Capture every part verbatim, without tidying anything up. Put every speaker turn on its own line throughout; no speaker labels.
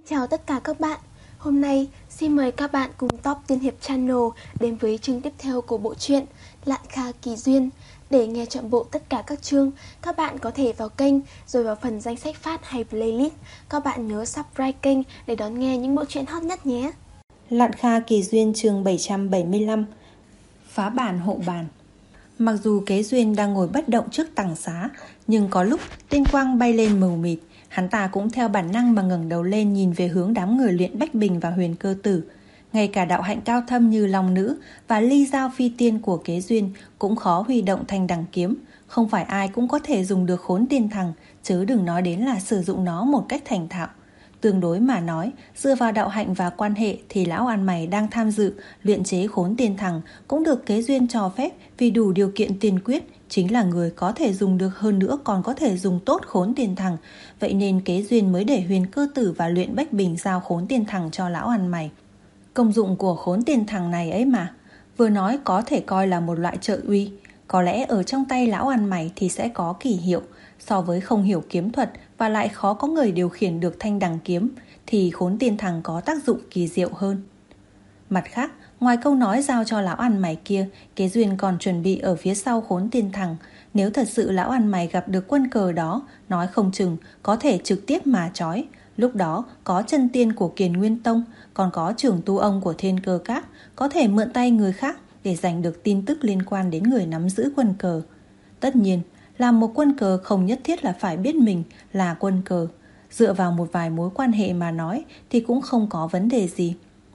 Chào tất cả các bạn. Hôm nay xin mời các bạn cùng Top Tiên Hiệp Channel đến với chương tiếp theo của bộ truyện Lạn Kha Kỳ Duyên. Để nghe trọn bộ tất cả các chương, các bạn có thể vào kênh rồi vào phần danh sách phát hay playlist. Các bạn nhớ subscribe kênh để đón nghe những bộ truyện hot nhất nhé.
Lạn Kha Kỳ Duyên chương bảy trăm bảy mươi lăm. Phá bản hộ bàn. Mặc dù Kế Duyên đang ngồi bất động trước tằng xá, nhưng có lúc tinh quang bay lên mù mịt, hắn ta cũng theo bản năng mà ngẩng đầu lên nhìn về hướng đám người luyện Bách Bình và Huyền Cơ Tử. Ngay cả đạo hạnh cao thâm như Long Nữ và ly giao phi tiên của Kế Duyên cũng khó huy động thanh đằng kiếm. Không phải ai cũng có thể dùng được Khốn Tiên Thằng, chứ đừng nói đến là sử dụng nó một cách thành thạo. Tương đối mà nói, dựa vào đạo hạnh và quan hệ thì lão ăn mày đang tham dự luyện chế Khốn Tiên Thằng cũng được Kế Duyên cho phép vì đủ điều kiện tiên quyết, chính là người có thể dùng được, hơn nữa còn có thể dùng tốt Khốn Tiên Thằng. Vậy nên Kế Duyên mới để Huyền Cơ Tử và luyện Bách Bình giao Khốn Tiên Thằng cho lão ăn mày. Công dụng của Khốn Tiên Thằng này ấy mà, vừa nói có thể coi là một loại trợ uy. Có lẽ ở trong tay lão ăn mày thì sẽ có kỳ hiệu. So với không hiểu kiếm thuật và lại khó có người điều khiển được thanh đằng kiếm thì Khốn Tiên Thằng có tác dụng kỳ diệu hơn. Mặt khác, ngoài câu nói giao cho lão ăn mày kia, Kế Duyên còn chuẩn bị ở phía sau Khốn Tiên Thằng. Nếu thật sự lão ăn mày gặp được quân cờ đó, nói không chừng có thể trực tiếp mà trói. Lúc đó có chân tiên của Kiền Nguyên Tông, còn có trưởng tu ông của Thiên Cơ Các, có thể mượn tay người khác để giành được tin tức liên quan đến người nắm giữ quân cờ. Tất nhiên, làm một quân cờ không nhất thiết là phải biết mình là quân cờ. Dựa vào một vài mối quan hệ mà nói thì cũng không có vấn đề gì.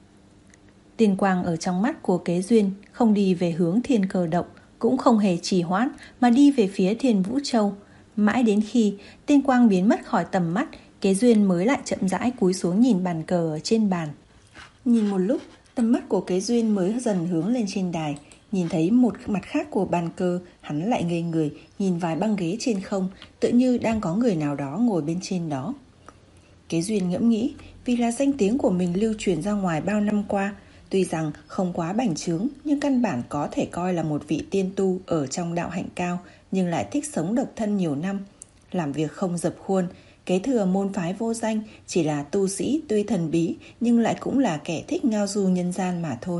Tiên quang ở trong mắt của Kế Duyên không đi về hướng Thiên Cơ Động, cũng không hề trì hoãn mà đi về phía Thiên Vũ Châu. Mãi đến khi tiên quang biến mất khỏi tầm mắt, Kế Duyên mới lại chậm rãi cúi xuống nhìn bàn cờ ở trên bàn. Nhìn một lúc, tầm mắt của Kế Duyên mới dần hướng lên trên đài. Nhìn thấy một mặt khác của bàn cờ, hắn lại ngây người, nhìn vài băng ghế trên không, tựa như đang có người nào đó ngồi bên trên đó. Kế Duyên ngẫm nghĩ, vì là danh tiếng của mình lưu truyền ra ngoài bao năm qua, tuy rằng không quá bành trướng, nhưng căn bản có thể coi là một vị tiên tu ở trong đạo hạnh cao, nhưng lại thích sống độc thân nhiều năm, làm việc không dập khuôn, kế thừa môn phái vô danh, chỉ là tu sĩ tuy thần bí nhưng lại cũng là kẻ thích ngao du nhân gian mà thôi.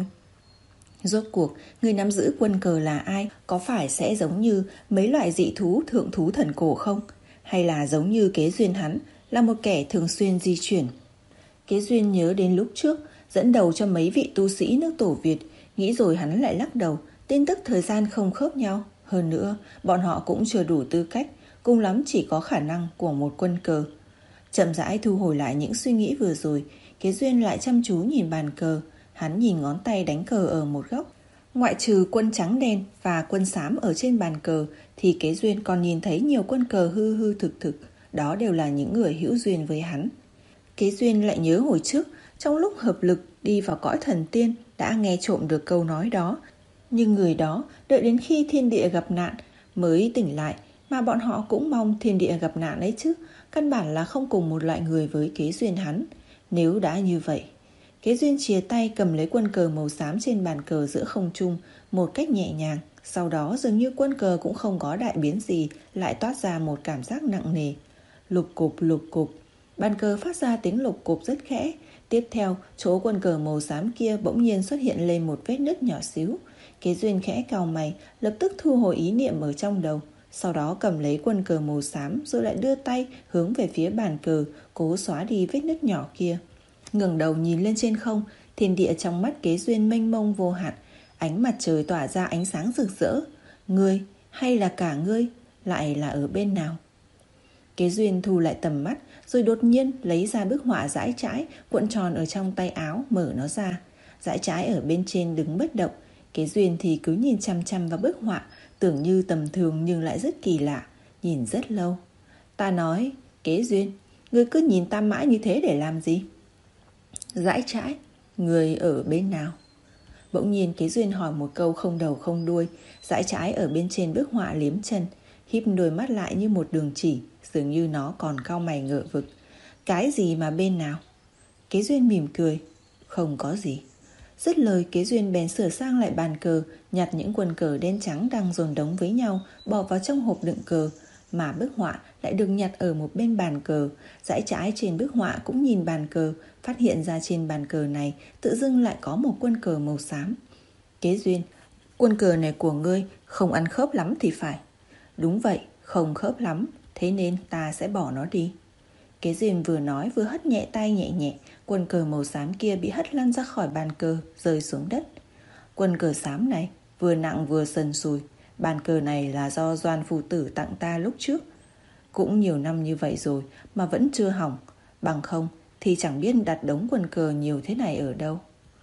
Rốt cuộc, người nắm giữ quân cờ là ai? Có phải sẽ giống như mấy loại dị thú thượng thú thần cổ không? Hay là giống như Kế Duyên hắn, là một kẻ thường xuyên di chuyển? Kế Duyên nhớ đến lúc trước, dẫn đầu cho mấy vị tu sĩ nước Tổ Việt, nghĩ rồi hắn lại lắc đầu, tin tức thời gian không khớp nhau. Hơn nữa, bọn họ cũng chưa đủ tư cách, cùng lắm chỉ có khả năng của một quân cờ. Chậm rãi thu hồi lại những suy nghĩ vừa rồi, Kế Duyên lại chăm chú nhìn bàn cờ. Hắn nhìn ngón tay đánh cờ ở một góc. Ngoại trừ quân trắng đen và quân xám ở trên bàn cờ thì Kế Duyên còn nhìn thấy nhiều quân cờ hư hư thực thực. Đó đều là những người hữu duyên với hắn. Kế Duyên lại nhớ hồi trước, trong lúc hợp lực đi vào cõi thần tiên đã nghe trộm được câu nói đó. Nhưng người đó đợi đến khi thiên địa gặp nạn mới tỉnh lại, mà bọn họ cũng mong thiên địa gặp nạn ấy chứ. Căn bản là không cùng một loại người với Kế Duyên hắn. Nếu đã như vậy, Kế Duyên chìa tay cầm lấy quân cờ màu xám trên bàn cờ giữa không trung một cách nhẹ nhàng. Sau đó dường như quân cờ cũng không có đại biến gì, lại toát ra một cảm giác nặng nề. Lục cục lục cục, bàn cờ phát ra tiếng lục cục rất khẽ. Tiếp theo, chỗ quân cờ màu xám kia bỗng nhiên xuất hiện lên một vết nứt nhỏ xíu. Kế Duyên khẽ cau mày, lập tức thu hồi ý niệm ở trong đầu. Sau đó cầm lấy quân cờ màu xám rồi lại đưa tay hướng về phía bàn cờ, cố xóa đi vết nứt nhỏ kia. Ngẩng đầu nhìn lên trên không, thiên địa trong mắt Kế Duyên mênh mông vô hạn, ánh mặt trời tỏa ra ánh sáng rực rỡ. Ngươi hay là cả ngươi lại là ở bên nào? Kế Duyên thu lại tầm mắt, rồi đột nhiên lấy ra bức họa dãi trái cuộn tròn ở trong tay áo, mở nó ra. Dãi trái ở bên trên đứng bất động, Kế Duyên thì cứ nhìn chăm chăm vào bức họa, tưởng như tầm thường nhưng lại rất kỳ lạ, nhìn rất lâu. Ta nói, Kế Duyên, ngươi cứ nhìn ta mãi như thế để làm gì? Dãi trái, người ở bên nào? Bỗng nhiên Kế Duyên hỏi một câu không đầu không đuôi. Dãi trái ở bên trên bức họa liếm chân, híp đôi mắt lại như một đường chỉ, dường như nó còn cau mày ngợ vực. Cái gì mà bên nào? Kế Duyên mỉm cười. Không có gì. Dứt lời, Kế Duyên bèn sửa sang lại bàn cờ, nhặt những quân cờ đen trắng đang dồn đống với nhau, bỏ vào trong hộp đựng cờ. mà bức họa lại được nhặt ở một bên bàn cờ. Dãy trái trên bức họa cũng nhìn bàn cờ, phát hiện ra trên bàn cờ này tự dưng lại có một quân cờ màu xám. Kế Duyên, quân cờ này của ngươi không ăn khớp lắm thì phải. Đúng vậy, không khớp lắm, thế nên ta sẽ bỏ nó đi. Kế Duyên vừa nói vừa hất nhẹ tay nhẹ nhẹ, quân cờ màu xám kia bị hất lăn ra khỏi bàn cờ, rơi xuống đất. Quân cờ xám này vừa nặng vừa sần sùi, bàn cờ này là do Doan Phu Tử tặng ta lúc trước. Cũng nhiều năm như vậy rồi mà vẫn chưa hỏng, bằng không thì chẳng biết đặt đống quân cờ nhiều thế này ở đâu.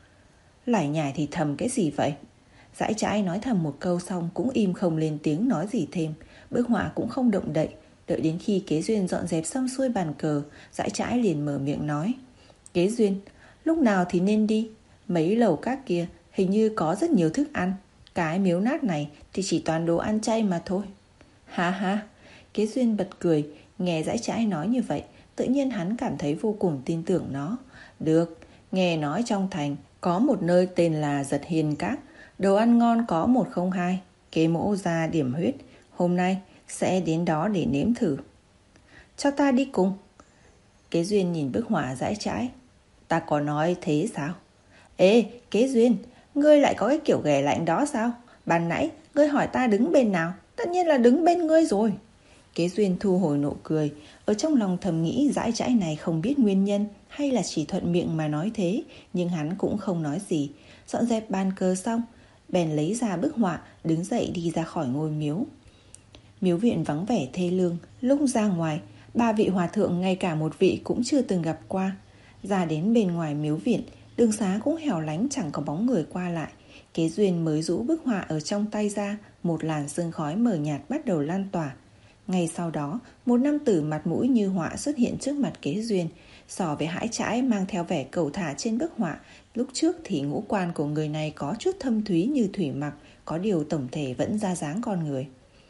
Lải nhải thì thầm cái gì vậy? Dãi Trái nói thầm một câu xong cũng im không lên tiếng nói gì thêm. Bức họa cũng không động đậy. Đợi đến khi Kế Duyên dọn dẹp xong xuôi bàn cờ, Dãi Trái liền mở miệng nói: Kế Duyên, lúc nào thì nên đi? Mấy lầu các kia hình như có rất nhiều thức ăn, cái miếu nát này thì chỉ toàn đồ ăn chay mà thôi. Ha ha. Kế Duyên bật cười. Nghe Dãi Trái nói như vậy, tự nhiên hắn cảm thấy vô cùng tin tưởng nó. Được, nghe nói trong thành có một nơi tên là Giật Hiền Các, đồ ăn ngon có một không hai. Kế mỗ ra điểm huyết, hôm nay sẽ đến đó để nếm thử. Cho ta đi cùng. Kế Duyên nhìn bức họa Dãi Trái. Ta có nói thế sao? Ê, Kế Duyên, ngươi lại có cái kiểu ghẻ lạnh đó sao? Ban nãy ngươi hỏi ta đứng bên nào, tất nhiên là đứng bên ngươi rồi. Kế Duyên thu hồi nụ cười, ở trong lòng thầm nghĩ Dãi Trái này không biết nguyên nhân hay là chỉ thuận miệng mà nói thế, nhưng hắn cũng không nói gì. Dọn dẹp bàn cờ xong, bèn lấy ra bức họa, đứng dậy đi ra khỏi ngôi miếu. Miếu viện vắng vẻ thê lương, lúc ra ngoài, ba vị hòa thượng ngay cả một vị cũng chưa từng gặp qua. Ra đến bên ngoài miếu viện, đường xá cũng hẻo lánh chẳng có bóng người qua lại. Kế Duyên mới rũ bức họa ở trong tay ra, một làn sương khói mờ nhạt bắt đầu lan tỏa. Ngay sau đó, một nam tử mặt mũi như họa xuất hiện trước mặt Kế Duyên. So với Dãi Trái mang theo vẻ cầu thả trên bức họa, lúc trước thì ngũ quan của người này có chút thâm thúy như thủy mặc, có điều tổng thể vẫn ra dáng con người.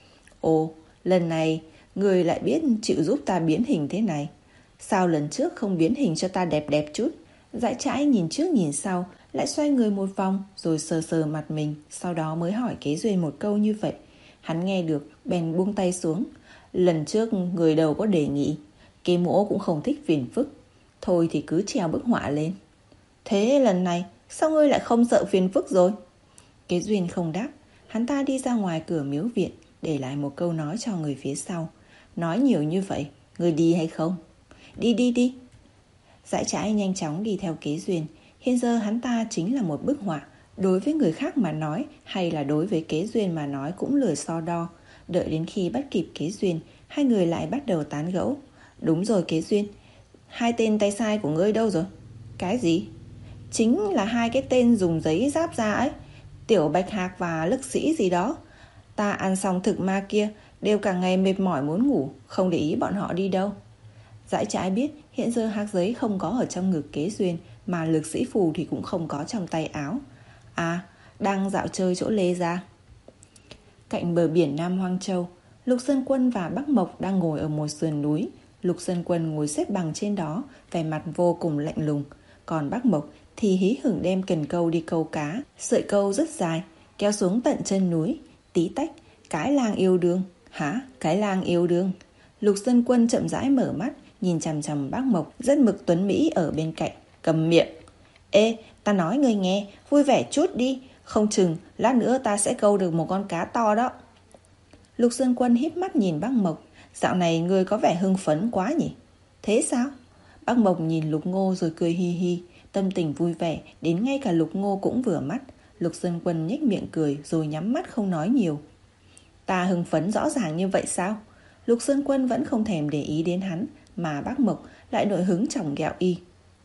Ồ, lần này người lại biết chịu giúp ta biến hình thế này. Sao lần trước không biến hình cho ta đẹp đẹp chút? Dãi Trái nhìn trước nhìn sau, lại xoay người một vòng rồi sờ sờ mặt mình, sau đó mới hỏi Kế Duyên một câu như vậy. Hắn nghe được bèn buông tay xuống. Lần trước người đầu có đề nghị, Kế mỗ cũng không thích phiền phức, thôi thì cứ treo bức họa lên. Thế lần này sao ngươi lại không sợ phiền phức rồi? Kế Duyên không đáp. Hắn ta đi ra ngoài cửa miếu viện, để lại một câu nói cho người phía sau. Nói nhiều như vậy, ngươi đi hay không? Đi đi đi. Dãi Trái nhanh chóng đi theo Kế Duyên. Hiện giờ hắn ta chính là một bức họa, đối với người khác mà nói hay là đối với Kế Duyên mà nói cũng lười so đo. Đợi đến khi bắt kịp Kế Duyên, hai người lại bắt đầu tán gẫu. Đúng rồi Kế Duyên, hai tên tay sai của ngươi đâu rồi? Cái gì? Chính là hai cái tên dùng giấy giáp ra ấy, Tiểu Bạch Hạc và Lực Sĩ gì đó. Ta ăn xong thực ma kia, đều cả ngày mệt mỏi muốn ngủ, không để ý bọn họ đi đâu. Dãi Trái biết hiện giờ hạc giấy không có ở trong ngực Kế Duyên, mà Lực Sĩ phù thì cũng không có trong tay áo. À, đang dạo chơi chỗ Lê Gia. Cạnh bờ biển Nam Hoang Châu, Lục Sơn Quân và Bắc Mộc đang ngồi ở một sườn núi. Lục Sơn Quân ngồi xếp bằng trên đó, vẻ mặt vô cùng lạnh lùng. Còn Bắc Mộc thì hí hửng đem cần câu đi câu cá. Sợi câu rất dài, kéo xuống tận chân núi. Tí tách, cái lang yêu đương. Hả? Cái lang yêu đương? Lục Sơn Quân chậm rãi mở mắt, nhìn chằm chằm Bắc Mộc rất mực tuấn Mỹ ở bên cạnh. Cầm miệng. Ê, ta nói ngươi nghe, vui vẻ chút đi, không chừng lát nữa ta sẽ câu được một con cá to đó. Lục Sơn Quân híp mắt nhìn Bắc Mộc. Dạo này ngươi có vẻ hưng phấn quá nhỉ? Thế sao? Bắc Mộc nhìn Lục Ngô rồi cười hi hi, tâm tình vui vẻ đến ngay cả Lục Ngô cũng vừa mắt. Lục Sơn Quân nhếch miệng cười rồi nhắm mắt không nói nhiều. Ta hưng phấn rõ ràng như vậy sao? Lục Sơn Quân vẫn không thèm để ý đến hắn, mà Bắc Mộc lại nổi hứng chỏng ghẹo y.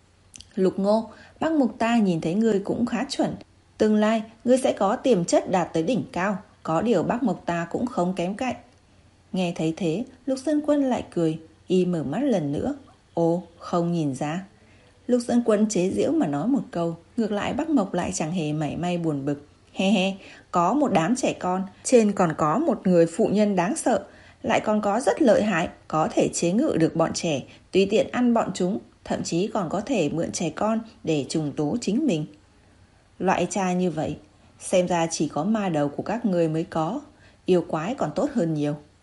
Lục Ngô, Bắc Mộc ta nhìn thấy ngươi cũng khá chuẩn. Tương lai ngươi sẽ có tiềm chất đạt tới đỉnh cao, có điều Bắc Mộc ta cũng không kém cạnh. Nghe thấy thế, Lục Sơn Quân lại cười, y mở mắt lần nữa. Ồ, không nhìn ra. Lục Sơn Quân chế giễu mà nói một câu, ngược lại Bắc Mộc lại chẳng hề mảy may buồn bực. He he, có một đám trẻ con, trên còn có một người phụ nhân đáng sợ, lại còn có rất lợi hại, có thể chế ngự được bọn trẻ, tùy tiện ăn bọn chúng, thậm chí còn có thể mượn trẻ con để trùng tố chính mình. Loại cha như vậy, xem ra chỉ có ma đầu của các ngươi mới có, yêu quái còn tốt hơn nhiều.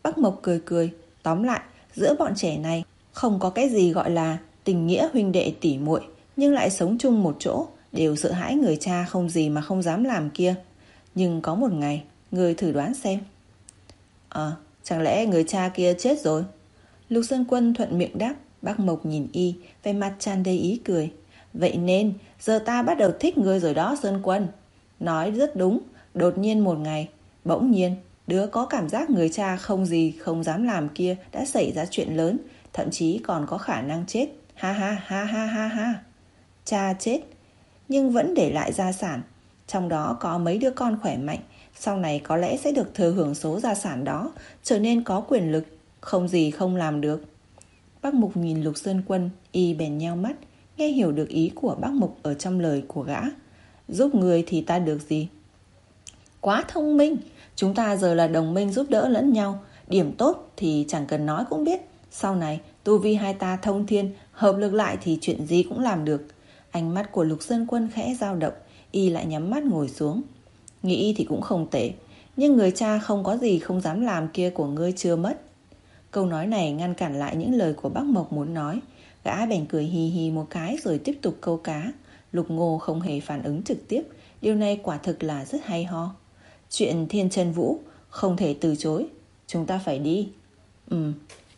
Bác Mộc cười cười. Tóm lại, giữa bọn trẻ này không có cái gì gọi là tình nghĩa huynh đệ tỷ muội, nhưng lại sống chung một chỗ, đều sợ hãi người cha không gì mà không dám làm kia. Nhưng có một ngày, người thử đoán xem. Ờ, chẳng lẽ người cha kia chết rồi? Lục Sơn Quân thuận miệng đáp. Bác Mộc nhìn y, vẻ mặt tràn đầy ý cười. Vậy nên, giờ ta bắt đầu thích ngươi rồi đó Sơn Quân. Nói rất đúng, đột nhiên một ngày, bỗng nhiên, đứa có cảm giác người cha không gì không dám làm kia đã xảy ra chuyện lớn, thậm chí còn có khả năng chết. Ha ha ha ha ha ha. Cha chết, nhưng vẫn để lại gia sản. Trong đó có mấy đứa con khỏe mạnh, sau này có lẽ sẽ được thừa hưởng số gia sản đó, trở nên có quyền lực, không gì không làm được. Bác Mục nhìn Lục Sơn Quân, y bèn nheo mắt, nghe hiểu được ý của bác Mục ở trong lời của gã. Giúp người thì ta được gì? Quá thông minh, chúng ta giờ là đồng minh giúp đỡ lẫn nhau. Điểm tốt thì chẳng cần nói cũng biết. Sau này tu vi hai ta thông thiên, hợp lực lại thì chuyện gì cũng làm được. Ánh mắt của Lục Sơn Quân khẽ dao động, y lại nhắm mắt ngồi xuống. Nghĩ thì cũng không tệ, nhưng người cha không có gì không dám làm kia của ngươi chưa mất. Câu nói này ngăn cản lại những lời của bác Mộc muốn nói. Gã bèn cười hì hì một cái rồi tiếp tục câu cá. Lục Ngô không hề phản ứng trực tiếp. Điều này quả thực là rất hay ho. Chuyện Thiên Chân Vũ không thể từ chối. Chúng ta phải đi. Ừ.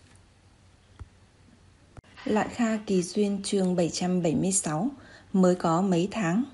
Lạn Kha Kỳ Duyên chương bảy trăm bảy mươi sáu. Mới có mấy tháng.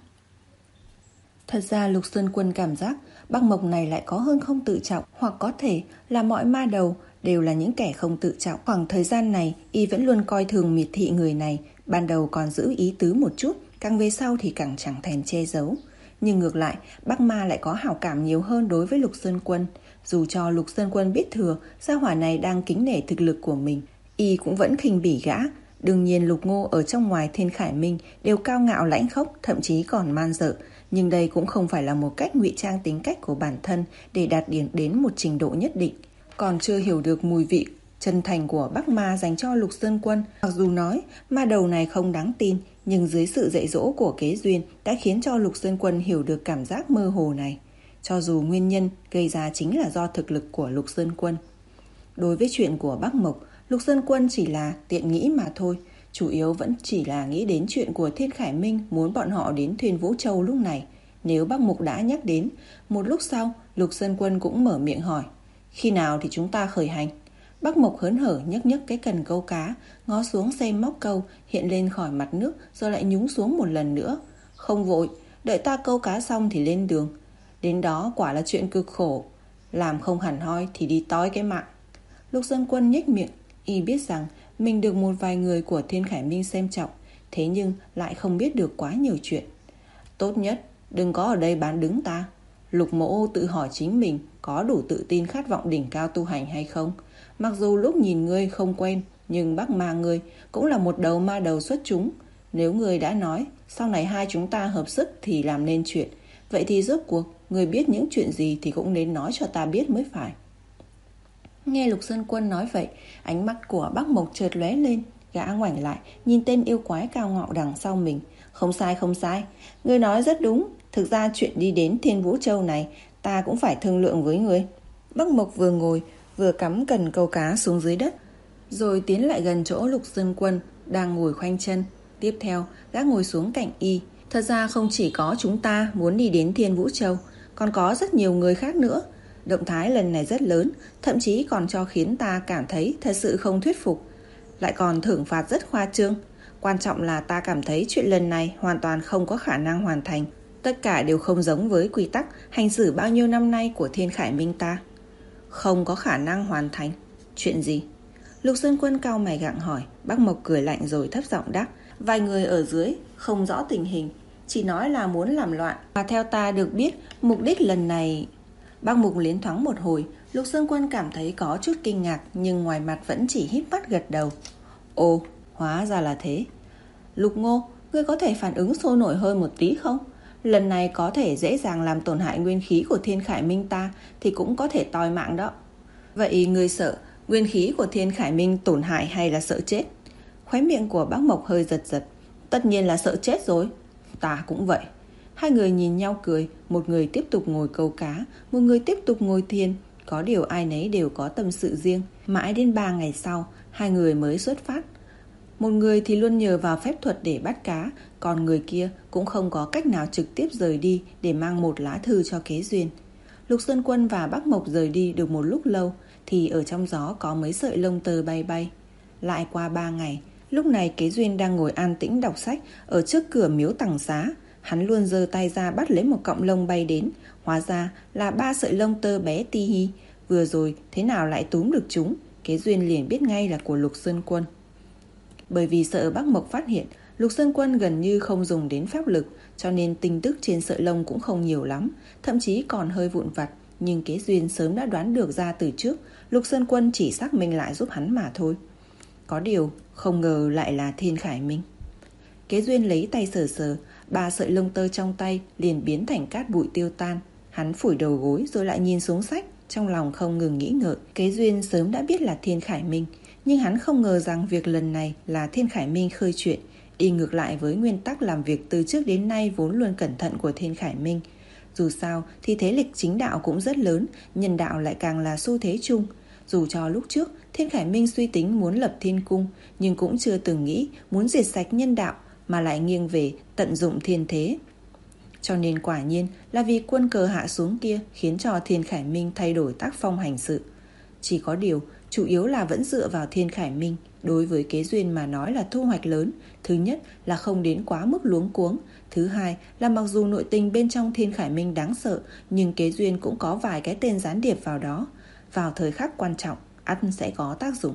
Thật ra Lục Sơn Quân cảm giác bác Mộc này lại có hơn không tự trọng, hoặc có thể là mọi ma đầu đều là những kẻ không tự trọng. Khoảng thời gian này y vẫn luôn coi thường miệt thị người này. Ban đầu còn giữ ý tứ một chút, càng về sau thì càng chẳng thèm che giấu. Nhưng ngược lại, bác ma lại có hảo cảm nhiều hơn đối với Lục Sơn Quân. Dù cho Lục Sơn Quân biết thừa gia hỏa này đang kính nể thực lực của mình, y cũng vẫn khinh bỉ gã. Đương nhiên Lục Ngô ở trong ngoài Thiên Khải Minh đều cao ngạo lãnh khốc, thậm chí còn man dợ. Nhưng đây cũng không phải là một cách ngụy trang tính cách của bản thân để đạt điểm đến một trình độ nhất định. Còn chưa hiểu được mùi vị chân thành của bác ma dành cho Lục Sơn Quân. Mặc dù nói ma đầu này không đáng tin, nhưng dưới sự dạy dỗ của Kế Duyên đã khiến cho Lục Sơn Quân hiểu được cảm giác mơ hồ này. Cho dù nguyên nhân gây ra chính là do thực lực của Lục Sơn Quân. Đối với chuyện của Bắc Mộc, Lục Sơn Quân chỉ là tiện nghĩ mà thôi. Chủ yếu vẫn chỉ là nghĩ đến chuyện của Thiên Khải Minh muốn bọn họ đến Thuyền Vũ Châu lúc này. Nếu Bắc Mộc đã nhắc đến, một lúc sau Lục Sơn Quân cũng mở miệng hỏi. Khi nào thì chúng ta khởi hành? Bắc Mộc hớn hở nhấc nhấc cái cần câu cá, ngó xuống xem móc câu hiện lên khỏi mặt nước rồi lại nhúng xuống một lần nữa. Không vội, đợi ta câu cá xong thì lên đường. Đến đó quả là chuyện cực khổ, làm không hẳn hoi thì đi toi cái mạng. Lục Sơn Quân nhếch miệng, y biết rằng mình được một vài người của Thiên Khải Minh xem trọng, thế nhưng lại không biết được quá nhiều chuyện. Tốt nhất đừng có ở đây bán đứng ta. Lục Mỗ tự hỏi chính mình có đủ tự tin khát vọng đỉnh cao tu hành hay không. Mặc dù lúc nhìn ngươi không quen, nhưng bác ma ngươi cũng là một đầu ma đầu xuất chúng. Nếu ngươi đã nói sau này hai chúng ta hợp sức thì làm nên chuyện, vậy thì rốt cuộc ngươi biết những chuyện gì thì cũng nên nói cho ta biết mới phải. Nghe Lục Sơn Quân nói vậy, ánh mắt của Bắc Mộc chợt lóe lên. Gã ngoảnh lại nhìn tên yêu quái cao ngạo đằng sau mình. Không sai không sai, ngươi nói rất đúng. Thực ra chuyện đi đến Thiên Vũ Châu này ta cũng phải thương lượng với ngươi. Bắc Mộc vừa ngồi vừa cắm cần câu cá xuống dưới đất, rồi tiến lại gần chỗ Lục Sơn Quân đang ngồi khoanh chân. Tiếp theo gã ngồi xuống cạnh y. Thật ra không chỉ có chúng ta muốn đi đến Thiên Vũ Châu, còn có rất nhiều người khác nữa. Động thái lần này rất lớn, thậm chí còn cho khiến ta cảm thấy thật sự không thuyết phục. Lại còn thưởng phạt rất khoa trương. Quan trọng là ta cảm thấy chuyện lần này hoàn toàn không có khả năng hoàn thành. Tất cả đều không giống với quy tắc hành xử bao nhiêu năm nay của Thiên Khải Minh ta. Không có khả năng hoàn thành? Chuyện gì? Lục Sơn Quân cau mày gặng hỏi. Bác Mộc cười lạnh rồi thấp giọng đáp. Vài người ở dưới không rõ tình hình, chỉ nói là muốn làm loạn. Và theo ta được biết, mục đích lần này... Bác Mục liến thoáng một hồi, Lục Sơn Quân cảm thấy có chút kinh ngạc, nhưng ngoài mặt vẫn chỉ híp mắt gật đầu. Ồ, hóa ra là thế. Lục Ngô, ngươi có thể phản ứng sôi nổi hơn một tí không? Lần này có thể dễ dàng làm tổn hại nguyên khí của Thiên Khải Minh ta thì cũng có thể toi mạng đó. Vậy ngươi sợ nguyên khí của Thiên Khải Minh tổn hại hay là sợ chết? Khóe miệng của Bác Mộc hơi giật giật. Tất nhiên là sợ chết rồi. Ta cũng vậy. Hai người nhìn nhau cười, một người tiếp tục ngồi câu cá, một người tiếp tục ngồi thiền. Có điều ai nấy đều có tâm sự riêng. Mãi đến ba ngày sau, hai người mới xuất phát. Một người thì luôn nhờ vào phép thuật để bắt cá, còn người kia cũng không có cách nào trực tiếp rời đi để mang một lá thư cho Kế Duyên. Lục Sơn Quân và Bắc Mộc rời đi được một lúc lâu thì ở trong gió có mấy sợi lông tơ bay bay. Lại qua ba ngày, lúc này Kế Duyên đang ngồi an tĩnh đọc sách ở trước cửa miếu Tằng Xá. Hắn luôn giơ tay ra bắt lấy một cọng lông bay đến, hóa ra là ba sợi lông tơ bé ti hi. Vừa rồi thế nào lại túm được chúng, Kế Duyên liền biết ngay là của Lục Sơn Quân. Bởi vì sợ Bắc Mộc phát hiện, Lục Sơn Quân gần như không dùng đến pháp lực, cho nên tinh tức trên sợi lông cũng không nhiều lắm, thậm chí còn hơi vụn vặt. Nhưng Kế Duyên sớm đã đoán được ra từ trước, Lục Sơn Quân chỉ xác minh lại giúp hắn mà thôi. Có điều không ngờ lại là Thiên Khải Minh. Kế Duyên lấy tay sờ sờ, ba sợi lông tơ trong tay liền biến thành cát bụi tiêu tan. Hắn phủi đầu gối rồi lại nhìn xuống sách, trong lòng không ngừng nghĩ ngợi. Kế Duyên sớm đã biết là Thiên Khải Minh, nhưng hắn không ngờ rằng việc lần này là Thiên Khải Minh khơi chuyện, đi ngược lại với nguyên tắc làm việc từ trước đến nay vốn luôn cẩn thận của Thiên Khải Minh. Dù sao thì thế lực chính đạo cũng rất lớn, nhân đạo lại càng là xu thế chung. Dù cho lúc trước Thiên Khải Minh suy tính muốn lập thiên cung, nhưng cũng chưa từng nghĩ muốn diệt sạch nhân đạo, mà lại nghiêng về tận dụng thiên thế. Cho nên quả nhiên là vì quân cờ hạ xuống kia khiến cho Thiên Khải Minh thay đổi tác phong hành sự. Chỉ có điều chủ yếu là vẫn dựa vào Thiên Khải Minh. Đối với Kế Duyên mà nói là thu hoạch lớn. Thứ nhất là không đến quá mức luống cuống. Thứ hai là mặc dù nội tình bên trong Thiên Khải Minh đáng sợ, nhưng Kế Duyên cũng có vài cái tên gián điệp vào đó. Vào thời khắc quan trọng, ắt sẽ có tác dụng.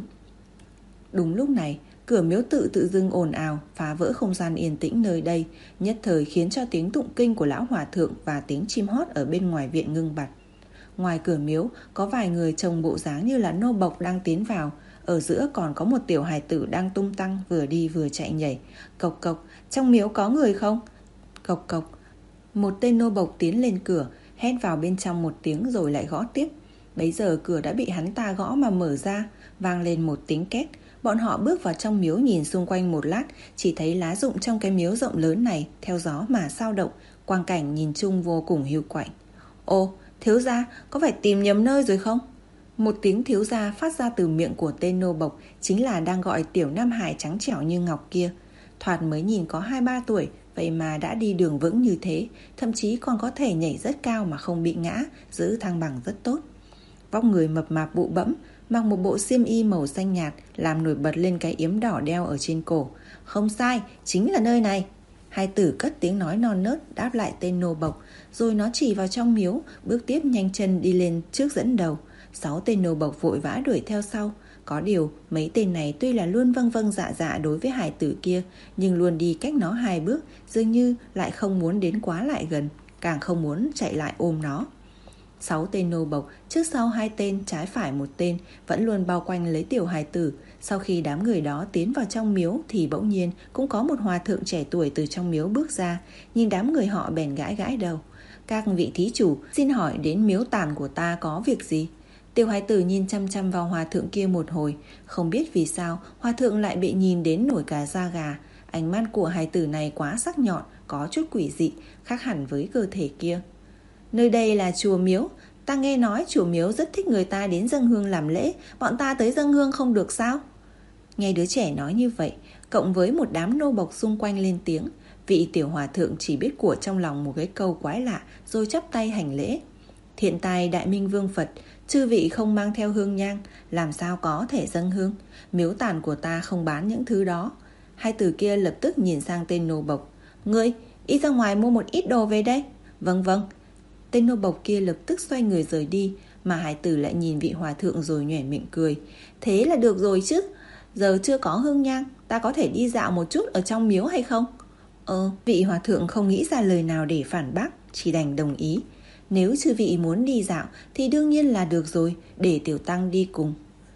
Đúng lúc này, cửa miếu tự tự dưng ồn ào, phá vỡ không gian yên tĩnh nơi đây, nhất thời khiến cho tiếng tụng kinh của lão hòa thượng và tiếng chim hót ở bên ngoài viện ngưng bặt. Ngoài cửa miếu có vài người trông bộ dáng như là nô bộc đang tiến vào, ở giữa còn có một tiểu hài tử đang tung tăng vừa đi vừa chạy nhảy. Cộc cộc, trong miếu có người không? Cộc cộc, một tên nô bộc tiến lên cửa, hét vào bên trong một tiếng rồi lại gõ tiếp. Bấy giờ cửa đã bị hắn ta gõ mà mở ra, vang lên một tiếng két. Bọn họ bước vào trong miếu nhìn xung quanh một lát, chỉ thấy lá rụng trong cái miếu rộng lớn này theo gió mà sao động, quang cảnh nhìn chung vô cùng hiu quạnh. Ồ, thiếu gia, có phải tìm nhầm nơi rồi không? Một tiếng thiếu gia phát ra từ miệng của tên nô bộc, chính là đang gọi tiểu Nam Hải trắng trẻo như ngọc kia. Thoạt mới nhìn có hai ba tuổi, vậy mà đã đi đường vững như thế, thậm chí còn có thể nhảy rất cao mà không bị ngã, giữ thăng bằng rất tốt. Vóc người mập mạp bụ bẫm, mặc một bộ xiêm y màu xanh nhạt, làm nổi bật lên cái yếm đỏ đeo ở trên cổ. Không sai, chính là nơi này. Hai tử cất tiếng nói non nớt đáp lại tên nô bộc, rồi nó chỉ vào trong miếu, bước tiếp nhanh chân đi lên trước dẫn đầu. Sáu tên nô bộc vội vã đuổi theo sau. Có điều mấy tên này tuy là luôn vâng vâng dạ dạ đối với hải tử kia, nhưng luôn đi cách nó hai bước, dường như lại không muốn đến quá lại gần, càng không muốn chạy lại ôm nó. Sáu tên nô bộc, trước sau hai tên, trái phải một tên, vẫn luôn bao quanh lấy tiểu hài tử. Sau khi đám người đó tiến vào trong miếu thì bỗng nhiên cũng có một hòa thượng trẻ tuổi từ trong miếu bước ra, nhìn đám người họ bèn gãi gãi đầu. Các vị thí chủ, xin hỏi đến miếu tàn của ta có việc gì? Tiểu hài tử nhìn chăm chăm vào hòa thượng kia một hồi, không biết vì sao hòa thượng lại bị nhìn đến nổi cả da gà. Ánh mắt của hài tử này quá sắc nhọn, có chút quỷ dị, khác hẳn với cơ thể kia. Nơi đây là chùa miếu, ta nghe nói chùa miếu rất thích người ta đến dâng hương làm lễ, bọn ta tới dâng hương không được sao? Nghe đứa trẻ nói như vậy, cộng với một đám nô bộc xung quanh lên tiếng, vị tiểu hòa thượng chỉ biết của trong lòng một cái câu quái lạ, rồi chắp tay hành lễ. Thiện tài Đại Minh Vương Phật, chư vị không mang theo hương nhang, làm sao có thể dâng hương? Miếu tàn của ta không bán những thứ đó. Hai từ kia lập tức nhìn sang tên nô bộc. Ngươi, đi ra ngoài mua một ít đồ về đây. Vâng vâng. Tên nô bộc kia lập tức xoay người rời đi, mà hải tử lại nhìn vị hòa thượng rồi nhoẻn miệng cười. Thế là được rồi chứ, giờ chưa có hương nhang, ta có thể đi dạo một chút ở trong miếu hay không? Ờ, vị hòa thượng không nghĩ ra lời nào để phản bác, chỉ đành đồng ý. Nếu chư vị muốn đi dạo thì đương nhiên là được rồi, để tiểu tăng đi cùng.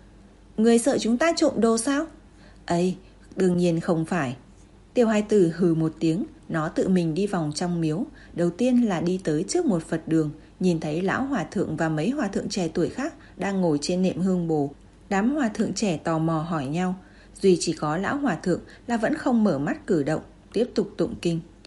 Người sợ chúng ta trộm đồ sao? Ấy, đương nhiên không phải. Tiểu hai tử hừ một tiếng, nó tự mình đi vòng trong miếu. Đầu tiên là đi tới trước một Phật đường, nhìn thấy lão hòa thượng và mấy hòa thượng trẻ tuổi khác đang ngồi trên nệm hương bồ. Đám hòa thượng trẻ tò mò hỏi nhau, duy chỉ có lão hòa thượng là vẫn không mở mắt cử động, tiếp tục tụng kinh.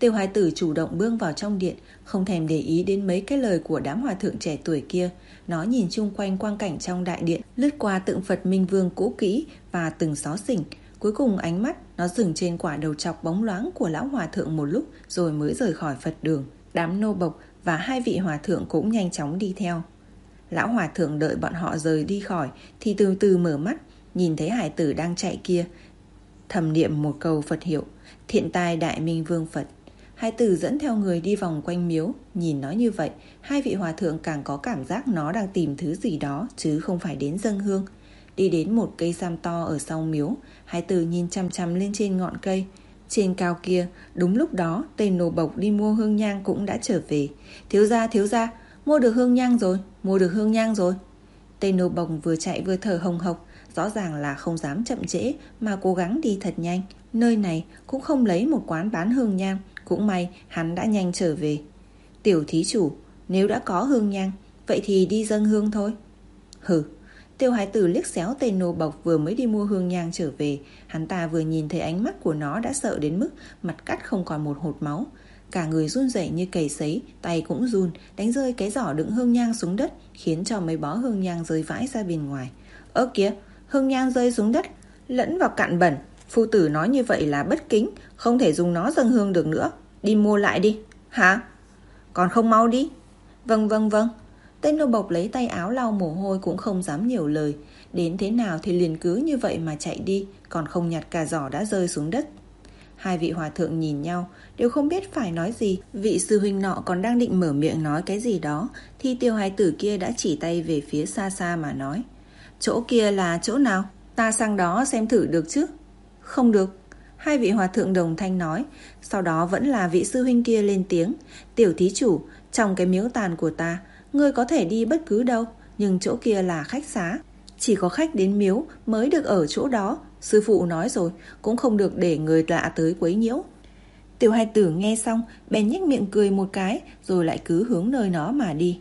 Tiểu hài tử chủ động bước vào trong điện, không thèm để ý đến mấy cái lời của đám hòa thượng trẻ tuổi kia. Nó nhìn chung quanh quang cảnh trong đại điện, lướt qua tượng Phật Minh Vương cũ kỹ và từng xó xỉnh. Cuối cùng ánh mắt nó dừng trên quả đầu trọc bóng loáng của lão hòa thượng một lúc, rồi mới rời khỏi Phật đường. Đám nô bộc và hai vị hòa thượng cũng nhanh chóng đi theo. Lão hòa thượng đợi bọn họ rời đi khỏi thì từ từ mở mắt, nhìn thấy hải tử đang chạy kia, thầm niệm một câu Phật hiệu: Thiện tai đại minh vương Phật. Hải tử dẫn theo người đi vòng quanh miếu. Nhìn nó như vậy, hai vị hòa thượng càng có cảm giác nó đang tìm thứ gì đó, chứ không phải đến dâng hương. Đi đến một cây sam to ở sau miếu, hải tử nhìn chăm chăm lên trên ngọn cây. Trên cao kia, đúng lúc đó, tên nô bộc đi mua hương nhang cũng đã trở về. Thiếu gia, thiếu gia, mua được hương nhang rồi, mua được hương nhang rồi. Tên nô bộc vừa chạy vừa thở hồng hộc, rõ ràng là không dám chậm trễ mà cố gắng đi thật nhanh. Nơi này cũng không lấy một quán bán hương nhang, cũng may hắn đã nhanh trở về. Tiểu thí chủ, nếu đã có hương nhang, vậy thì đi dâng hương thôi. Hừ. Tiêu Hải Tử liếc xéo tên nô bộc vừa mới đi mua hương nhang trở về. Hắn ta vừa nhìn thấy ánh mắt của nó đã sợ đến mức mặt cắt không còn một hột máu. Cả người run rẩy như cầy sấy, tay cũng run, đánh rơi cái giỏ đựng hương nhang xuống đất, khiến cho mấy bó hương nhang rơi vãi ra bên ngoài. Ơ kìa, hương nhang rơi xuống đất, lẫn vào cặn bẩn. Phu tử nói như vậy là bất kính, không thể dùng nó dâng hương được nữa. Đi mua lại đi. Hả? Còn không mau đi. Vâng vâng vâng. Tên nô bộc lấy tay áo lau mồ hôi cũng không dám nhiều lời. Đến thế nào thì liền cứ như vậy mà chạy đi, còn không nhặt cả giỏ đã rơi xuống đất. Hai vị hòa thượng nhìn nhau, đều không biết phải nói gì. Vị sư huynh nọ còn đang định mở miệng nói cái gì đó, thì tiểu hài tử kia đã chỉ tay về phía xa xa mà nói: Chỗ kia là chỗ nào? Ta sang đó xem thử được chứ? Không được. Hai vị hòa thượng đồng thanh nói. Sau đó vẫn là vị sư huynh kia lên tiếng: Tiểu thí chủ, trong cái miếu tàn của ta, ngươi có thể đi bất cứ đâu, nhưng chỗ kia là khách xá, chỉ có khách đến miếu mới được ở chỗ đó. Sư phụ nói rồi, cũng không được để người lạ tới quấy nhiễu. Tiểu hài tử nghe xong bèn nhếch miệng cười một cái, rồi lại cứ hướng nơi nó mà đi.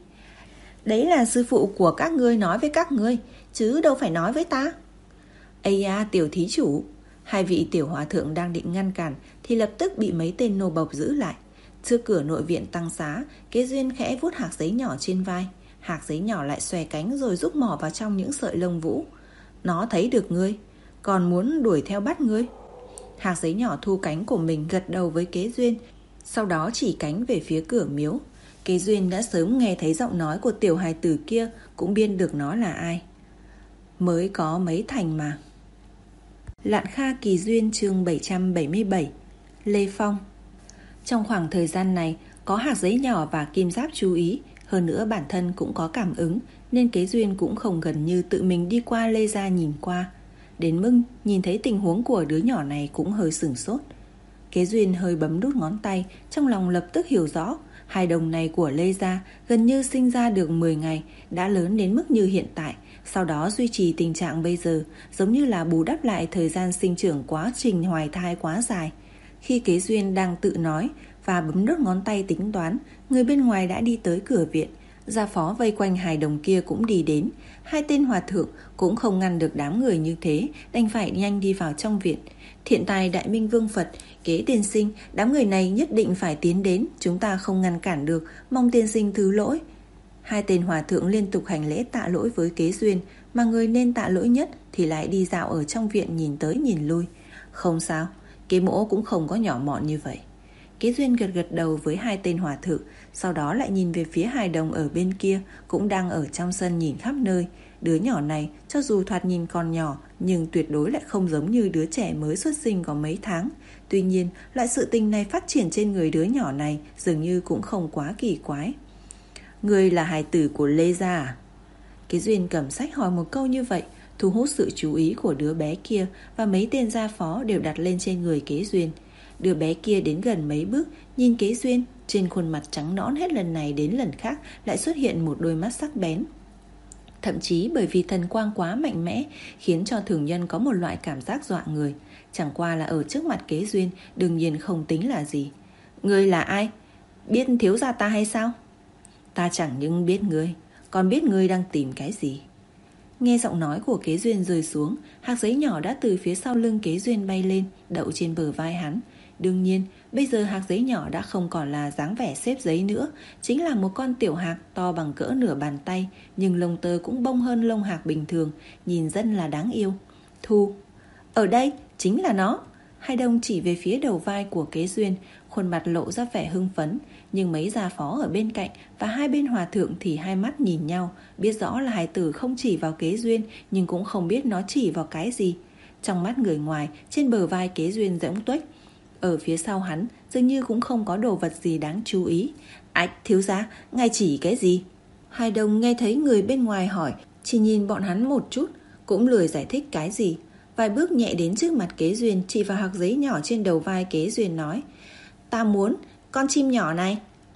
Đấy là sư phụ của các ngươi nói với các ngươi, chứ đâu phải nói với ta. Ây da, tiểu thí chủ. Hai vị tiểu hòa thượng đang định ngăn cản thì lập tức bị mấy tên nô bộc giữ lại. Trước cửa nội viện tăng xá, Kế Duyên khẽ vuốt hạc giấy nhỏ trên vai. Hạc giấy nhỏ lại xòe cánh rồi rúc mỏ vào trong những sợi lông vũ. Nó thấy được ngươi, còn muốn đuổi theo bắt ngươi. Hạc giấy nhỏ thu cánh của mình gật đầu với Kế Duyên, sau đó chỉ cánh về phía cửa miếu. Kế Duyên đã sớm nghe thấy giọng nói của tiểu hài tử kia, cũng biết được nó là ai. Mới có mấy thành mà. Lạn Kha Kỳ Duyên chương bảy trăm bảy mươi bảy. Lê Phong. Trong khoảng thời gian này, có hạc giấy nhỏ và kim giáp chú ý, hơn nữa bản thân cũng có cảm ứng, nên Kế Duyên cũng không gần như tự mình đi qua Lê gia nhìn qua. Đến mức nhìn thấy tình huống của đứa nhỏ này cũng hơi sửng sốt. Kế Duyên hơi bấm đút ngón tay, trong lòng lập tức hiểu rõ, hai đồng này của Lê gia gần như sinh ra được mười ngày, đã lớn đến mức như hiện tại, sau đó duy trì tình trạng bây giờ, giống như là bù đắp lại thời gian sinh trưởng quá trình hoài thai quá dài. Khi Kế Duyên đang tự nói và bấm đốt ngón tay tính toán, người bên ngoài đã đi tới cửa viện. Gia phó vây quanh hài đồng kia cũng đi đến. Hai tên hòa thượng cũng không ngăn được đám người như thế, đành phải nhanh đi vào trong viện. Thiện tài đại minh vương Phật, Kế tiên sinh, đám người này nhất định phải tiến đến, chúng ta không ngăn cản được, mong tiên sinh thứ lỗi. Hai tên hòa thượng liên tục hành lễ tạ lỗi với Kế Duyên, mà người nên tạ lỗi nhất thì lại đi dạo ở trong viện nhìn tới nhìn lui. Không sao, Kế mỗ cũng không có nhỏ mọn như vậy. Kế Duyên gật gật đầu với hai tên hòa thượng, sau đó lại nhìn về phía hài đồng ở bên kia, cũng đang ở trong sân nhìn khắp nơi. Đứa nhỏ này, cho dù thoạt nhìn còn nhỏ, nhưng tuyệt đối lại không giống như đứa trẻ mới xuất sinh có mấy tháng. Tuy nhiên, loại sự tình này phát triển trên người đứa nhỏ này dường như cũng không quá kỳ quái. Người là hài tử của Lê gia à? Kế Duyên cầm sách hỏi một câu như vậy, thu hút sự chú ý của đứa bé kia, và mấy tên gia phó đều đặt lên trên người Kế Duyên. Đứa bé kia đến gần mấy bước, nhìn Kế Duyên, trên khuôn mặt trắng nõn hết lần này đến lần khác lại xuất hiện một đôi mắt sắc bén. Thậm chí bởi vì thần quang quá mạnh mẽ, khiến cho thường nhân có một loại cảm giác dọa người. Chẳng qua là ở trước mặt Kế Duyên, đương nhiên không tính là gì. Ngươi là ai? Biết thiếu gia ta hay sao? Ta chẳng những biết ngươi, còn biết ngươi đang tìm cái gì. Nghe giọng nói của Kế Duyên rơi xuống, hạc giấy nhỏ đã từ phía sau lưng Kế Duyên bay lên, đậu trên bờ vai hắn. Đương nhiên, bây giờ hạc giấy nhỏ đã không còn là dáng vẻ xếp giấy nữa, chính là một con tiểu hạc to bằng cỡ nửa bàn tay, nhưng lông tơ cũng bông hơn lông hạc bình thường, nhìn rất là đáng yêu. Thu, ở đây, chính là nó. Hai Đông chỉ về phía đầu vai của Kế Duyên, khuôn mặt lộ ra vẻ hưng phấn, nhưng mấy gia phó ở bên cạnh và hai bên hòa thượng thì hai mắt nhìn nhau, biết rõ là hài tử không chỉ vào Kế Duyên, nhưng cũng không biết nó chỉ vào cái gì. Trong mắt người ngoài, trên bờ vai Kế Duyên rỗng tuếch. Ở phía sau hắn dường như cũng không có đồ vật gì đáng chú ý. Ách, thiếu gia, ngài chỉ cái gì? Hai Đông nghe thấy người bên ngoài hỏi, chỉ nhìn bọn hắn một chút, cũng lười giải thích cái gì. Vài bước nhẹ đến trước mặt Kế Duyên, chỉ vào hạc giấy nhỏ trên đầu vai Kế Duyên nói: Ta muốn con chim nhỏ này.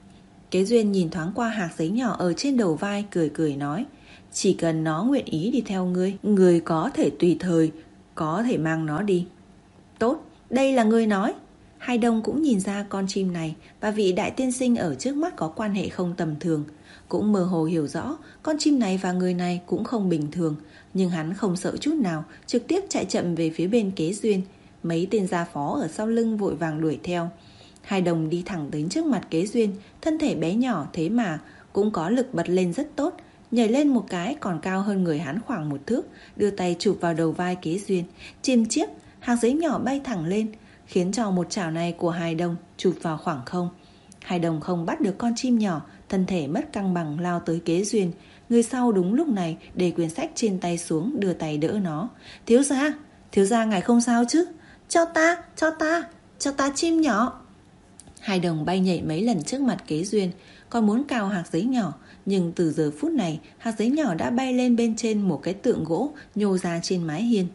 Kế Duyên nhìn thoáng qua hạc giấy nhỏ ở trên đầu vai, cười cười nói: Chỉ cần nó nguyện ý đi theo ngươi, ngươi có thể tùy thời có thể mang nó đi. Tốt, đây là ngươi nói. Hai Đông cũng nhìn ra con chim này và vị đại tiên sinh ở trước mắt có quan hệ không tầm thường, cũng mơ hồ hiểu rõ con chim này và người này cũng không bình thường. Nhưng hắn không sợ chút nào, trực tiếp chạy chậm về phía bên Kế Duyên. Mấy tên gia phó ở sau lưng vội vàng đuổi theo. Hai Đồng đi thẳng đến trước mặt Kế Duyên, thân thể bé nhỏ thế mà cũng có lực bật lên rất tốt, nhảy lên một cái còn cao hơn người hắn khoảng một thước, đưa tay chụp vào đầu vai Kế Duyên. Chiêm chiếp, hạc giấy nhỏ bay thẳng lên, khiến cho một chảo này của Hai Đồng chụp vào khoảng không. Hai Đồng không bắt được con chim nhỏ, thân thể mất cân bằng lao tới Kế Duyên. Người sau đúng lúc này để quyển sách trên tay xuống, đưa tay đỡ nó. Thiếu gia, thiếu gia ngài không sao chứ? Cho ta, cho ta, cho ta chim nhỏ. Hai Đồng bay nhảy mấy lần trước mặt Kế Duyên, còn muốn cào hạc giấy nhỏ, nhưng từ giờ phút này hạc giấy nhỏ đã bay lên bên trên một cái tượng gỗ nhô ra trên mái hiên.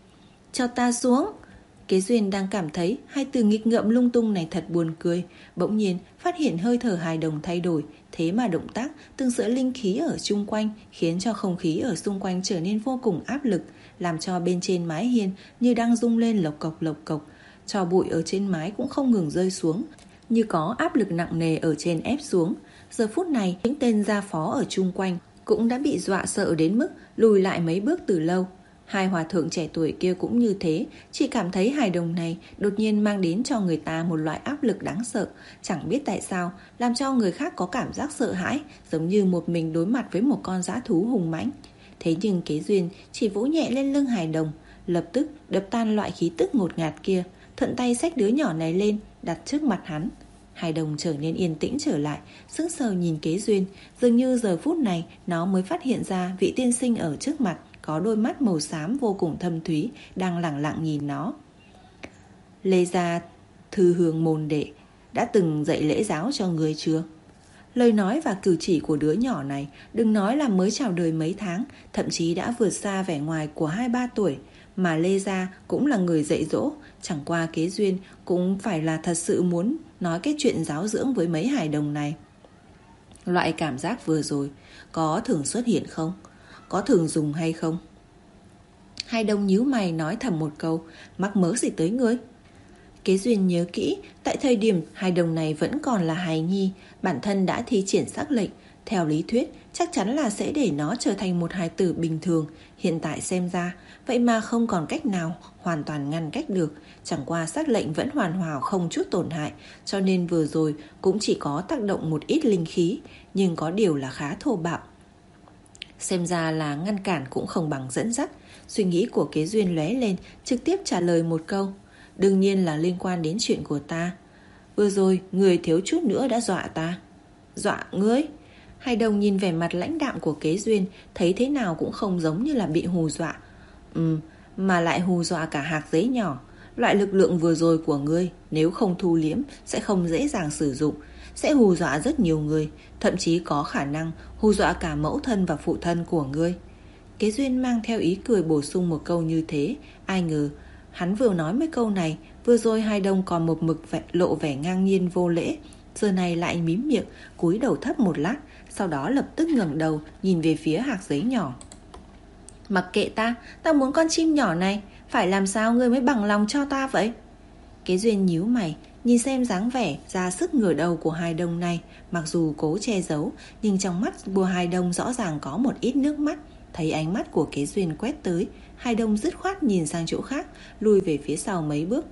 Cho ta xuống. Kế Duyên đang cảm thấy hai từ nghịch ngợm lung tung này thật buồn cười, bỗng nhiên phát hiện hơi thở Hai Đồng thay đổi, thế mà động tác từng sợi linh khí ở chung quanh khiến cho không khí ở xung quanh trở nên vô cùng áp lực, làm cho bên trên mái hiên như đang rung lên lộc cộc lộc cộc. Tro bụi ở trên mái cũng không ngừng rơi xuống, như có áp lực nặng nề ở trên ép xuống. Giờ phút này những tên gia phó ở chung quanh cũng đã bị dọa sợ đến mức lùi lại mấy bước từ lâu. Hai hòa thượng trẻ tuổi kia cũng như thế, chỉ cảm thấy hài đồng này đột nhiên mang đến cho người ta một loại áp lực đáng sợ, chẳng biết tại sao làm cho người khác có cảm giác sợ hãi, giống như một mình đối mặt với một con dã thú hùng mãnh. Thế nhưng Kế Duyên chỉ vỗ nhẹ lên lưng hài đồng, lập tức đập tan loại khí tức ngột ngạt kia, thuận tay xách đứa nhỏ này lên đặt trước mặt hắn. Hài đồng trở nên yên tĩnh trở lại, sững sờ nhìn Kế Duyên, dường như giờ phút này nó mới phát hiện ra vị tiên sinh ở trước mặt có đôi mắt màu xám vô cùng thâm thúy đang lẳng lặng nhìn nó. Lê gia thư hương môn đệ đã từng dạy lễ giáo cho người chưa? Lời nói và cử chỉ của đứa nhỏ này đừng nói là mới chào đời mấy tháng, thậm chí đã vượt xa vẻ ngoài của hai ba tuổi. Mà Lê gia cũng là người dạy dỗ, chẳng qua Kế Duyên cũng phải là thật sự muốn nói cái chuyện giáo dưỡng với mấy hài đồng này. Loại cảm giác vừa rồi có thường xuất hiện không? Có thường dùng hay không? Hai Đông nhíu mày nói thầm một câu, mắc mớ gì tới ngươi? Kế Duyên nhớ kỹ, tại thời điểm hai đồng này vẫn còn là hài nhi, bản thân đã thi triển sắc lệnh, theo lý thuyết chắc chắn là sẽ để nó trở thành một hài tử bình thường. Hiện tại xem ra vậy mà không còn cách nào hoàn toàn ngăn cách được, chẳng qua sắc lệnh vẫn hoàn hảo không chút tổn hại, cho nên vừa rồi cũng chỉ có tác động một ít linh khí, nhưng có điều là khá thô bạo. Xem ra là ngăn cản cũng không bằng dẫn dắt. Suy nghĩ của Kế Duyên lóe lên, trực tiếp trả lời một câu, đương nhiên là liên quan đến chuyện của ta. Vừa rồi người thiếu chút nữa đã dọa ta. Dọa ngươi? Hai đồng nhìn vẻ mặt lãnh đạm của Kế Duyên, thấy thế nào cũng không giống như là bị hù dọa. Ừ, mà lại hù dọa cả hạc giấy nhỏ. Loại lực lượng vừa rồi của ngươi, nếu không thu liễm sẽ không dễ dàng sử dụng, sẽ hù dọa rất nhiều người, thậm chí có khả năng hù dọa cả mẫu thân và phụ thân của ngươi. Kế Duyên mang theo ý cười bổ sung một câu như thế. Ai ngờ hắn vừa nói mấy câu này, vừa rồi hai đồng còn một mực vẻ, lộ vẻ ngang nhiên vô lễ, giờ này lại mím miệng, cúi đầu thấp một lát, sau đó lập tức ngẩng đầu nhìn về phía hạc giấy nhỏ. Mặc kệ ta, ta muốn con chim nhỏ này, phải làm sao ngươi mới bằng lòng cho ta vậy? Kế Duyên nhíu mày, nhìn xem dáng vẻ ra sức ngửa đầu của hai đồng này, mặc dù cố che giấu, nhưng trong mắt của hai đồng rõ ràng có một ít nước mắt. Thấy ánh mắt của Kế Duyên quét tới, hai đồng dứt khoát nhìn sang chỗ khác, lùi về phía sau mấy bước.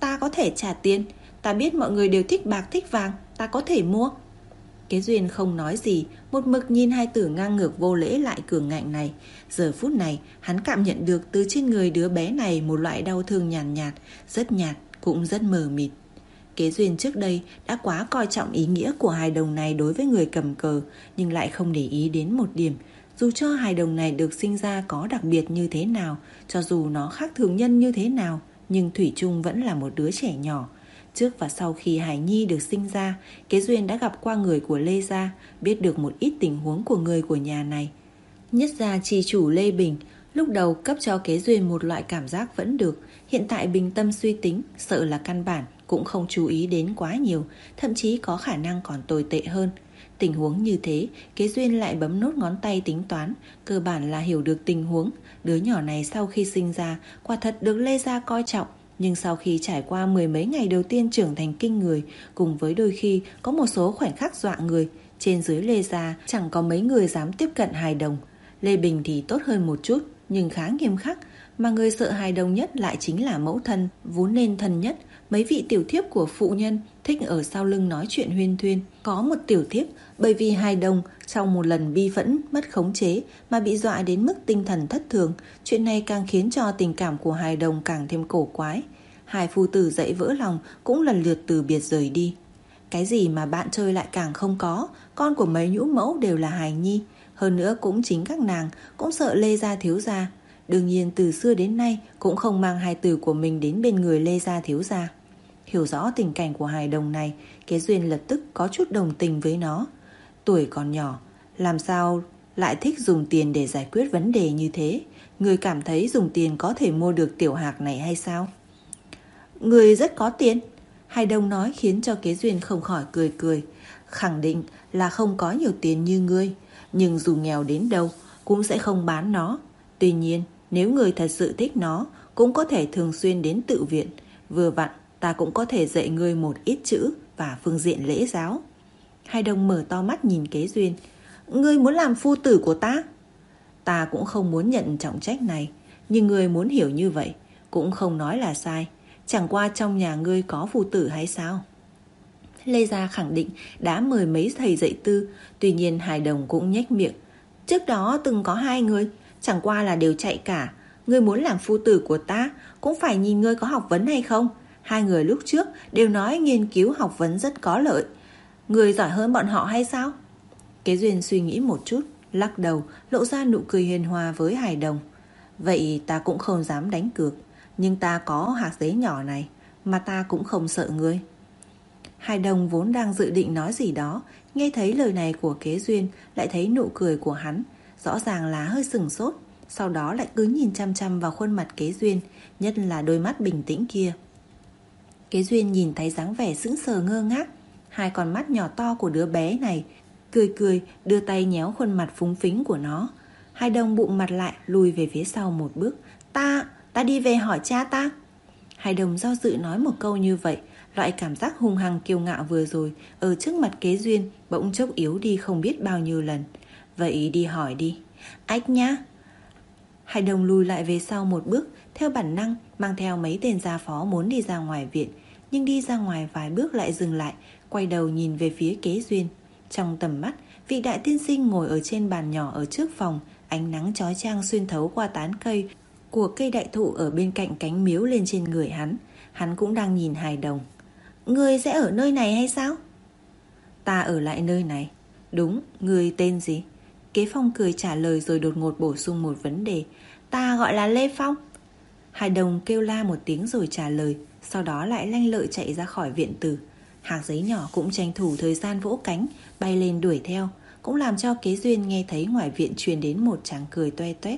Ta có thể trả tiền. Ta biết mọi người đều thích bạc thích vàng, ta có thể mua. Kế Duyên không nói gì, một mực nhìn hai tử ngang ngược vô lễ lại cường ngạnh này. Giờ phút này, hắn cảm nhận được từ trên người đứa bé này một loại đau thương nhàn nhạt, nhạt, rất nhạt, cũng rất mờ mịt. Kế Duyên trước đây đã quá coi trọng ý nghĩa của hài đồng này đối với người cầm cờ, nhưng lại không để ý đến một điểm. Dù cho hài đồng này được sinh ra có đặc biệt như thế nào, cho dù nó khác thường nhân như thế nào, nhưng thủy chung vẫn là một đứa trẻ nhỏ. Trước và sau khi Hải Nhi được sinh ra, Kế Duyên đã gặp qua người của Lê Gia, biết được một ít tình huống của người của nhà này. Nhất gia chi chủ Lê Bình lúc đầu cấp cho Kế Duyên một loại cảm giác vẫn được. Hiện tại bình tâm suy tính, sợ là căn bản cũng không chú ý đến quá nhiều, thậm chí có khả năng còn tồi tệ hơn. Tình huống như thế, Kế Duyên lại bấm nốt ngón tay tính toán, cơ bản là hiểu được tình huống. Đứa nhỏ này sau khi sinh ra, quả thật được Lê Gia coi trọng, nhưng sau khi trải qua mười mấy ngày đầu tiên trưởng thành kinh người, cùng với đôi khi có một số khoảnh khắc dọa người, trên dưới Lê Gia chẳng có mấy người dám tiếp cận hài đồng. Lê Bình thì tốt hơn một chút, nhưng khá nghiêm khắc, mà người sợ hài đồng nhất lại chính là mẫu thân, vốn nên thân nhất. Mấy vị tiểu thiếp của phụ nhân thích ở sau lưng nói chuyện huyên thuyên. Có một tiểu thiếp bởi vì hài đồng trong một lần bi phẫn mất khống chế mà bị dọa đến mức tinh thần thất thường. Chuyện này càng khiến cho tình cảm của hài đồng càng thêm cổ quái. Hai phu tử dậy vỡ lòng cũng lần lượt từ biệt rời đi. Cái gì mà bạn chơi lại càng không có, con của mấy nhũ mẫu đều là hài nhi. Hơn nữa cũng chính các nàng cũng sợ Lê Gia thiếu gia. Đương nhiên từ xưa đến nay cũng không mang hài tử của mình đến bên người Lê Gia thiếu gia. Hiểu rõ tình cảnh của hài đồng này, Kế Duyên lập tức có chút đồng tình với nó. Tuổi còn nhỏ, làm sao lại thích dùng tiền để giải quyết vấn đề như thế? Người cảm thấy dùng tiền có thể mua được tiểu hạc này hay sao? Người rất có tiền. Hài đồng nói khiến cho Kế Duyên không khỏi cười cười. Khẳng định là không có nhiều tiền như ngươi, nhưng dù nghèo đến đâu cũng sẽ không bán nó. Tuy nhiên, nếu người thật sự thích nó, cũng có thể thường xuyên đến tự viện. Vừa vặn, ta cũng có thể dạy ngươi một ít chữ và phương diện lễ giáo. Hai đồng mở to mắt nhìn Kế Duyên. Ngươi muốn làm phu tử của ta? Ta cũng không muốn nhận trọng trách này, nhưng ngươi muốn hiểu như vậy cũng không nói là sai. Chẳng qua trong nhà ngươi có phu tử hay sao? Lê Gia khẳng định đã mời mấy thầy dạy tư. Tuy nhiên hài đồng cũng nhếch miệng. Trước đó từng có hai người, chẳng qua là đều chạy cả. Ngươi muốn làm phu tử của ta cũng phải nhìn ngươi có học vấn hay không. Hai người lúc trước đều nói nghiên cứu học vấn rất có lợi. Ngươi giỏi hơn bọn họ hay sao? Kế Duyên suy nghĩ một chút, lắc đầu, lộ ra nụ cười hiền hòa với hài đồng. Vậy ta cũng không dám đánh cược, nhưng ta có hạt giấy nhỏ này, mà ta cũng không sợ ngươi. Hài đồng vốn đang dự định nói gì đó, nghe thấy lời này của Kế Duyên, lại thấy nụ cười của hắn, rõ ràng là hơi sừng sốt. Sau đó lại cứ nhìn chăm chăm vào khuôn mặt Kế Duyên, nhất là đôi mắt bình tĩnh kia. Kế Duyên nhìn thấy dáng vẻ sững sờ ngơ ngác, hai con mắt nhỏ to của đứa bé này, cười cười đưa tay nhéo khuôn mặt phúng phính của nó. Hai đồng bụng mặt lại lùi về phía sau một bước. Ta, ta đi về hỏi cha ta. Hai đồng do dự nói một câu như vậy, loại cảm giác hung hăng kiêu ngạo vừa rồi ở trước mặt Kế Duyên bỗng chốc yếu đi không biết bao nhiêu lần. Vậy đi hỏi đi. Ách nhá. Hai đồng lùi lại về sau một bước, theo bản năng mang theo mấy tên gia phó muốn đi ra ngoài viện, nhưng đi ra ngoài vài bước lại dừng lại, quay đầu nhìn về phía Kế Duyên. Trong tầm mắt, vị đại tiên sinh ngồi ở trên bàn nhỏ ở trước phòng, ánh nắng chói chang xuyên thấu qua tán cây của cây đại thụ ở bên cạnh cánh miếu lên trên người hắn. Hắn cũng đang nhìn hài đồng. Ngươi sẽ ở nơi này hay sao? Ta ở lại nơi này. Đúng, ngươi tên gì? Kế Phong cười trả lời rồi đột ngột bổ sung một vấn đề. Ta gọi là Lê Phong. Hài đồng kêu la một tiếng rồi trả lời, sau đó lại lanh lợi chạy ra khỏi viện tử. Hạc giấy nhỏ cũng tranh thủ thời gian vỗ cánh, bay lên đuổi theo, cũng làm cho Kế Duyên nghe thấy ngoài viện truyền đến một tràng cười toe toét.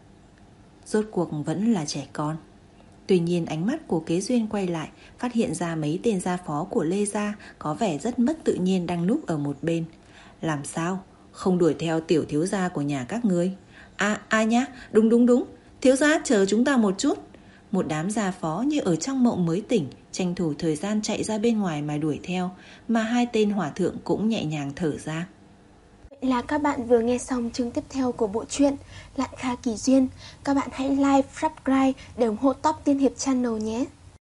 Rốt cuộc vẫn là trẻ con. Tuy nhiên ánh mắt của Kế Duyên quay lại, phát hiện ra mấy tên gia phó của Lê Gia có vẻ rất mất tự nhiên đang núp ở một bên. Làm sao? Không đuổi theo tiểu thiếu gia của nhà các ngươi? À, à nhá, đúng đúng đúng, thiếu gia chờ chúng ta một chút. Một đám gia phó như ở trong mộng mới tỉnh, tranh thủ thời gian chạy ra bên ngoài mà đuổi theo, mà hai tên hòa thượng cũng nhẹ nhàng thở ra.
Vậy là các bạn vừa nghe xong chương tiếp theo của bộ truyện Lạn Kha Kỳ Duyên. Các bạn hãy like, subscribe để ủng hộ Top Tiên Hiệp Channel nhé.